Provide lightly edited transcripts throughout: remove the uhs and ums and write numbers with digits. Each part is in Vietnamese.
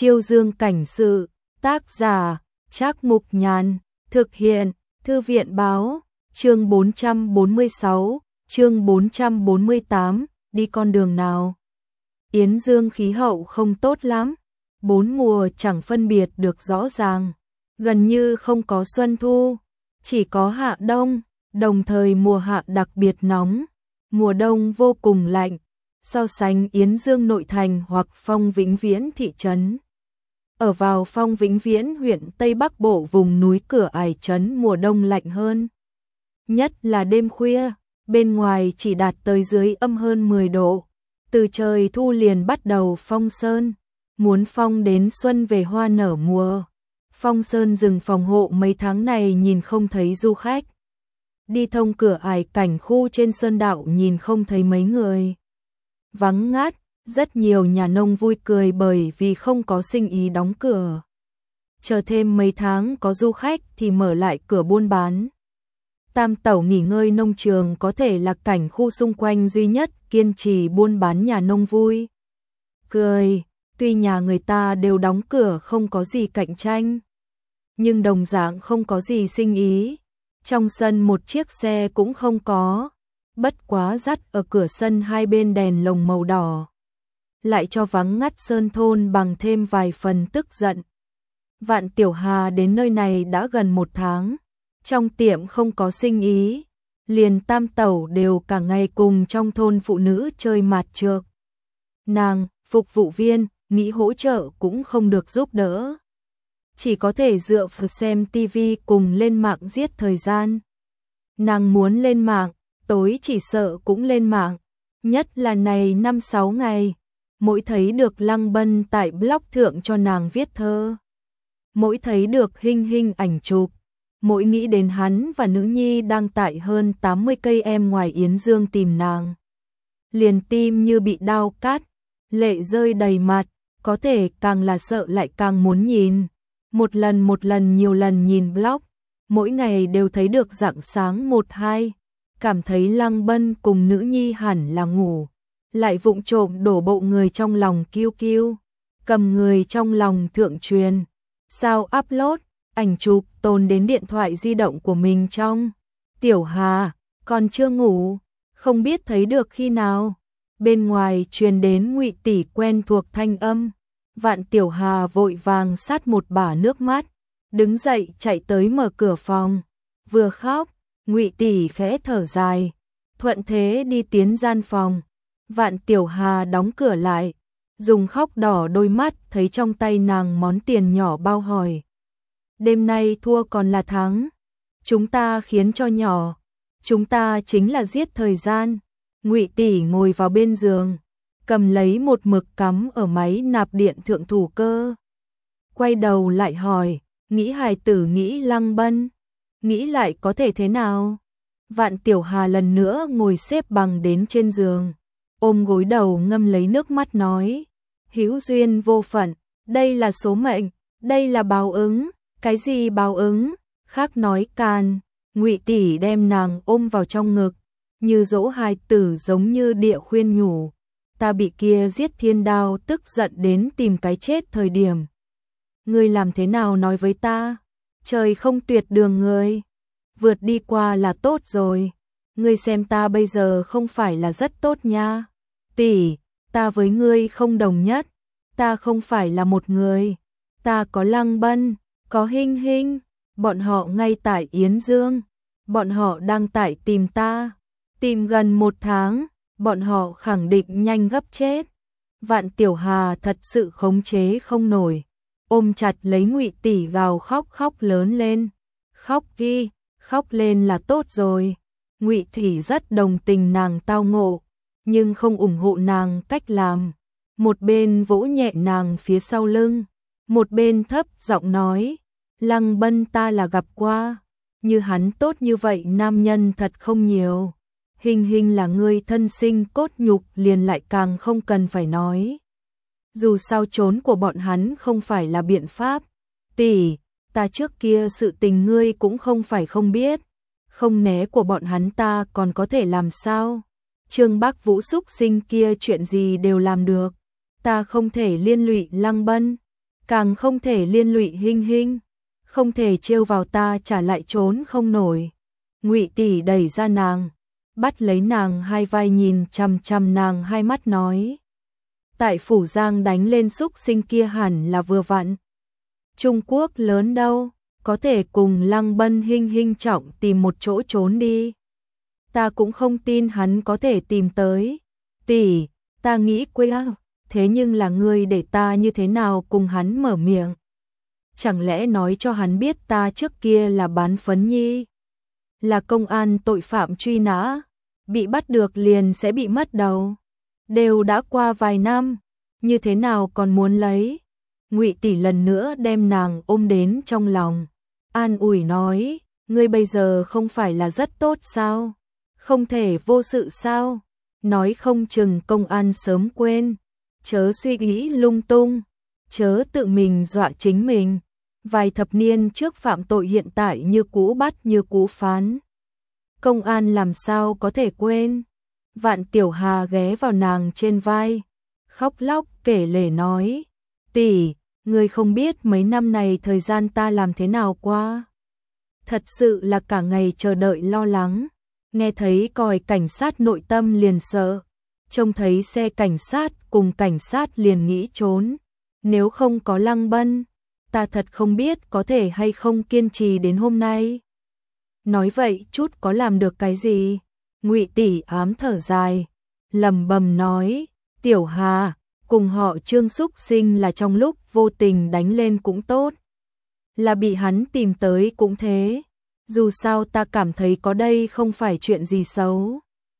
Chiêu Dương cảnh sự, tác giả, Trác Mục Nhàn, thực hiện, Thư viện báo, chương 446, chương 448, đi con đường nào? Yến Dương khí hậu không tốt lắm, 4 mùa chẳng phân biệt được rõ ràng, gần như không có xuân thu, chỉ có hạ đông, đồng thời mùa hạ đặc biệt nóng, mùa đông vô cùng lạnh. So sánh Yến Dương nội thành hoặc Phong Vĩnh Viễn thị trấn. Ở vào Phong Vĩnh Viễn huyện Tây Bắc Bộ vùng núi Cửa Ải trấn mùa đông lạnh hơn. Nhất là đêm khuya, bên ngoài chỉ đạt tới dưới âm hơn 10 độ. Từ trời thu liền bắt đầu phong sơn, muốn phong đến xuân về hoa nở mùa. Phong sơn dừng phòng hộ mấy tháng này nhìn không thấy du khách. Đi thông Cửa Ải cảnh khu trên sơn đạo nhìn không thấy mấy người. Vắng ngắt, rất nhiều nhà nông vui cười bởi vì không có sinh ý đóng cửa. Chờ thêm mấy tháng có du khách thì mở lại cửa buôn bán. Tam Tẩu nghỉ ngơi nông trường có thể là cảnh khu xung quanh duy nhất kiên trì buôn bán nhà nông vui. Cười, tuy nhà người ta đều đóng cửa không có gì cạnh tranh, nhưng đồng dạng không có gì sinh ý. Trong sân một chiếc xe cũng không có. Bất quá dắt ở cửa sân hai bên đèn lồng màu đỏ, lại cho vắng ngắt sơn thôn bằng thêm vài phần tức giận. Vạn Tiểu Hà đến nơi này đã gần 1 tháng, trong tiệm không có sinh ý, liền Tam Tẩu đều cả ngày cùng trong thôn phụ nữ chơi mạt trược. Nàng, phục vụ viên, nghĩ hỗ trợ cũng không được giúp đỡ, chỉ có thể dựa vào xem tivi cùng lên mạng giết thời gian. Nàng muốn lên mạng, tối chỉ sợ cũng lên mạng, nhất là này 5-6 ngày, mỗi thấy được Lăng Bân tại blog thượng cho nàng viết thơ, mỗi thấy được hình ảnh chụp, mỗi nghĩ đến hắn và nữ nhi đang tại hơn 80 cây em ngoài Yến Dương tìm nàng. Liền tim như bị đau cắt, lệ rơi đầy mặt, có thể càng là sợ lại càng muốn nhìn. Một lần nhiều lần nhìn blog, mỗi ngày đều thấy được rạng sáng 1-2. Cảm thấy Lăng Bân cùng nữ nhi hẳn là ngủ, lại vụng trộm đổ bộ người trong lòng kiêu kiêu, cầm người trong lòng thượng truyền, sao upload, ảnh chụp tồn đến điện thoại di động của mình trong. Tiểu Hà, còn chưa ngủ, không biết thấy được khi nào. Bên ngoài truyền đến Ngụy tỷ quen thuộc thanh âm, Vạn Tiểu Hà vội vàng sát một bả nước mắt, đứng dậy chạy tới mở cửa phòng, vừa khóc. Ngụy tỷ khẽ thở dài, thuận thế đi tiến gian phòng. Vạn Tiểu Hà đóng cửa lại, dùng khóc đỏ đôi mắt thấy trong tay nàng món tiền nhỏ bao hỏi. Đêm nay thua còn là thắng, chúng ta khiến cho nhỏ, chúng ta chính là giết thời gian. Ngụy tỷ ngồi vào bên giường, cầm lấy một mực cắm ở máy nạp điện thượng thủ cơ. Quay đầu lại hỏi, nghĩ hài tử nghĩ Lăng Bân, nghĩ lại có thể thế nào? Vạn Tiểu Hà lần nữa ngồi xếp bằng đến trên giường, ôm gối đầu ngâm lấy nước mắt nói, hữu duyên vô phận, đây là số mệnh, đây là báo ứng. Cái gì báo ứng? Khác nói can. Ngụy tỷ đem nàng ôm vào trong ngực, như dỗ hài tử giống như địa khuyên nhủ, ta bị kia giết thiên đao tức giận đến tìm cái chết thời điểm, ngươi làm thế nào nói với ta? Trời không tuyệt đường người, vượt đi qua là tốt rồi. Ngươi xem ta bây giờ không phải là rất tốt nha. Tỷ, ta với ngươi không đồng nhất, ta không phải là một người, ta có Lăng Bân, có Hinh, bọn họ ngay tại Yến Dương, bọn họ đang tại tìm ta, tìm gần 1 tháng, bọn họ khẳng định nhanh gấp chết. Vạn Tiểu Hà thật sự khống chế không nổi, ôm chặt lấy Ngụy tỷ gào khóc lớn lên. Khóc đi, khóc lên là tốt rồi. Ngụy tỷ rất đồng tình nàng tao ngộ, nhưng không ủng hộ nàng cách làm. Một bên vỗ nhẹ nàng phía sau lưng, một bên thấp giọng nói, Lăng Bân ta là gặp qua, như hắn tốt như vậy nam nhân thật không nhiều. Hình là người thân sinh cốt nhục liền lại càng không cần phải nói. Dù sao trốn của bọn hắn không phải là biện pháp. Tỷ, ta trước kia sự tình ngươi cũng không phải không biết, không né của bọn hắn ta còn có thể làm sao? Trương Bác Vũ xúc sinh kia chuyện gì đều làm được, ta không thể liên lụy Lăng Bân. càng không thể liên lụy Hinh Hinh, không thể trêu vào ta trả lại trốn không nổi. Ngụy tỷ đẩy ra nàng, bắt lấy nàng hai vai nhìn chằm chằm nàng hai mắt nói. Tại Phủ Giang đánh lên xúc sinh kia hẳn là vừa vặn. Trung Quốc lớn đâu, có thể cùng Lăng Bân Hinh Hinh trọng tìm một chỗ trốn đi. Ta cũng không tin hắn có thể tìm tới. Tỷ, ta nghĩ quê thế nhưng là ngươi để ta như thế nào cùng hắn mở miệng. Chẳng lẽ nói cho hắn biết ta trước kia là bán phấn nhi, là công an tội phạm truy nã, bị bắt được liền sẽ bị mất đầu. Đều đã qua vài năm, như thế nào còn muốn lấy. Ngụy tỷ lần nữa đem nàng ôm đến trong lòng, an ủi nói, ngươi bây giờ không phải là rất tốt sao? Không thể vô sự sao? Nói không chừng công an sớm quên, chớ suy nghĩ lung tung, chớ tự mình dọa chính mình. Vài thập niên trước phạm tội hiện tại như cũ bắt như cũ phán. Công an làm sao có thể quên? Vạn Tiểu Hà ghé vào nàng trên vai, khóc lóc kể lể nói, tỷ, ngươi không biết mấy năm này thời gian ta làm thế nào qua. Thật sự là cả ngày chờ đợi lo lắng, nghe thấy còi cảnh sát nội tâm liền sợ, trông thấy xe cảnh sát cùng cảnh sát liền nghĩ trốn. Nếu không có Lăng Bân, ta thật không biết có thể hay không kiên trì đến hôm nay. Nói vậy chút có làm được cái gì? Ngụy tỷ ám thở dài, lẩm bẩm nói, Tiểu Hà, cùng họ Trương xúc sinh là trong lúc vô tình đánh lên cũng tốt, là bị hắn tìm tới cũng thế. Dù sao ta cảm thấy có đây không phải chuyện gì xấu.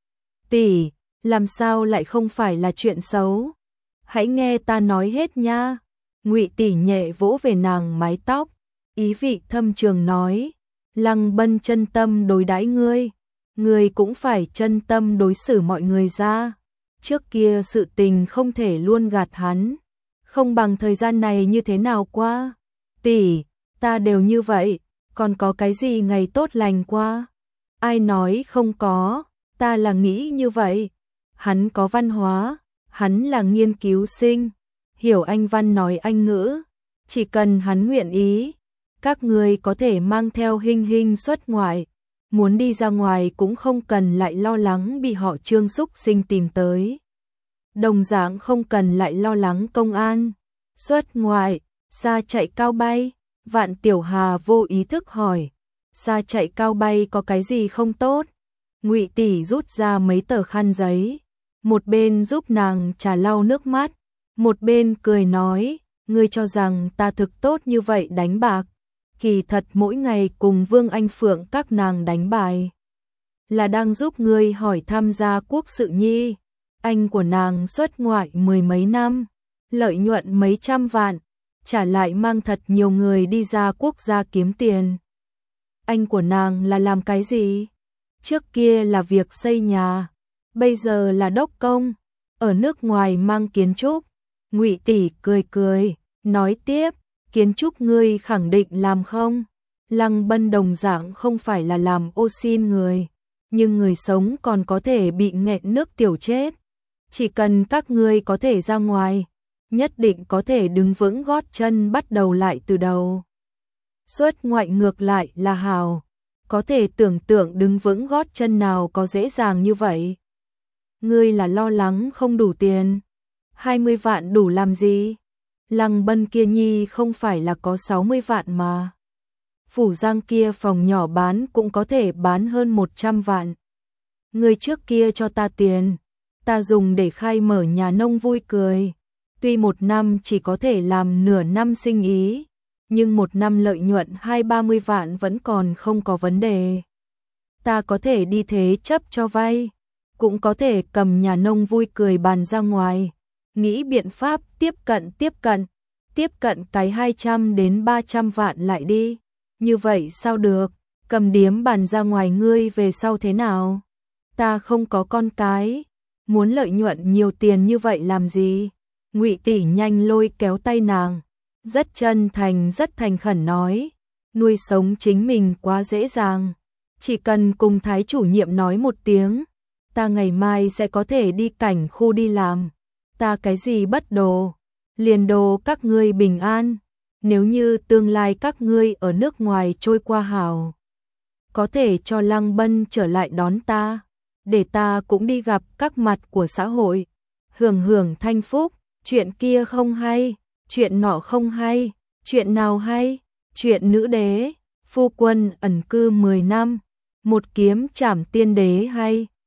Tỷ, làm sao lại không phải là chuyện xấu? Hãy nghe ta nói hết nha. Ngụy tỷ nhẹ vỗ về nàng mái tóc, ý vị thâm trường nói, Lăng Bân chân tâm đối đãi ngươi, ngươi cũng phải chân tâm đối xử mọi người ra. Trước kia sự tình không thể luôn gạt hắn, không bằng thời gian này như thế nào qua. Tỷ, ta đều như vậy, còn có cái gì ngày tốt lành qua? Ai nói không có, ta là nghĩ như vậy. Hắn có văn hóa, hắn là nghiên cứu sinh, hiểu Anh văn nói Anh ngữ, chỉ cần hắn nguyện ý, các người có thể mang theo Hinh Hinh xuất ngoại, muốn đi ra ngoài cũng không cần lại lo lắng bị họ Trương xúc sinh tìm tới. Đồng dạng không cần lại lo lắng công an. Xuất ngoại, xa chạy cao bay. Vạn Tiểu Hà vô ý thức hỏi, xa chạy cao bay có cái gì không tốt? Ngụy tỷ rút ra mấy tờ khăn giấy, một bên giúp nàng trà lau nước mắt, một bên cười nói, ngươi cho rằng ta thực tốt như vậy đánh bạc, kỳ thật mỗi ngày cùng Vương Anh Phượng các nàng đánh bài, là đang giúp ngươi hỏi tham gia quốc sự nhi. Anh của nàng xuất ngoại 10 mấy năm, lợi nhuận mấy trăm vạn, trả lại mang thật nhiều người đi ra quốc gia kiếm tiền. Anh của nàng là làm cái gì? Trước kia là việc xây nhà, bây giờ là đốc công, ở nước ngoài mang kiến trúc. Ngụy tỷ cười cười, nói tiếp, kiến trúc ngươi khẳng định làm không? Lăng Bân đồng dạng không phải là làm ô xin người, nhưng người sống còn có thể bị nghẹn nước tiểu chết. Chỉ cần các ngươi có thể ra ngoài, nhất định có thể đứng vững gót chân bắt đầu lại từ đầu. Xuất ngoại ngược lại là hào, có thể tưởng tượng đứng vững gót chân nào có dễ dàng như vậy. Ngươi là lo lắng không đủ tiền, 20 vạn đủ làm gì? Lăng Bân kia nhi không phải là có 60 vạn mà. Phủ Giang kia phòng nhỏ bán cũng có thể bán hơn 100 vạn. Ngươi trước kia cho ta tiền, ta dùng để khai mở nhà nông vui cười. Tuy một năm chỉ có thể làm nửa năm sinh ý, nhưng một năm lợi nhuận 20-30 vạn vẫn còn không có vấn đề. Ta có thể đi thế chấp cho vay, cũng có thể cầm nhà nông vui cười bàn ra ngoài, nghĩ biện pháp tiếp cận cái 200 đến 300 vạn lại đi. Như vậy sao được, cầm điếm bàn ra ngoài ngươi về sau thế nào? Ta không có con cái, muốn lợi nhuận nhiều tiền như vậy làm gì? Ngụy tỷ nhanh lôi kéo tay nàng, rất chân thành rất thành khẩn nói, nuôi sống chính mình quá dễ dàng, chỉ cần cùng thái chủ nhiệm nói một tiếng, ta ngày mai sẽ có thể đi cảnh khu đi làm, ta cái gì bất đồ, liền đồ các ngươi bình an. nếu như tương lai các ngươi ở nước ngoài trôi qua hảo, có thể cho Lăng Bân trở lại đón ta, để ta cũng đi gặp các mặt của xã hội, hưởng hưởng thanh phúc, chuyện kia không hay, chuyện nọ không hay, chuyện nào hay, chuyện nữ đế, phu quân ẩn cư 10 năm, một kiếm trảm tiên đế hay.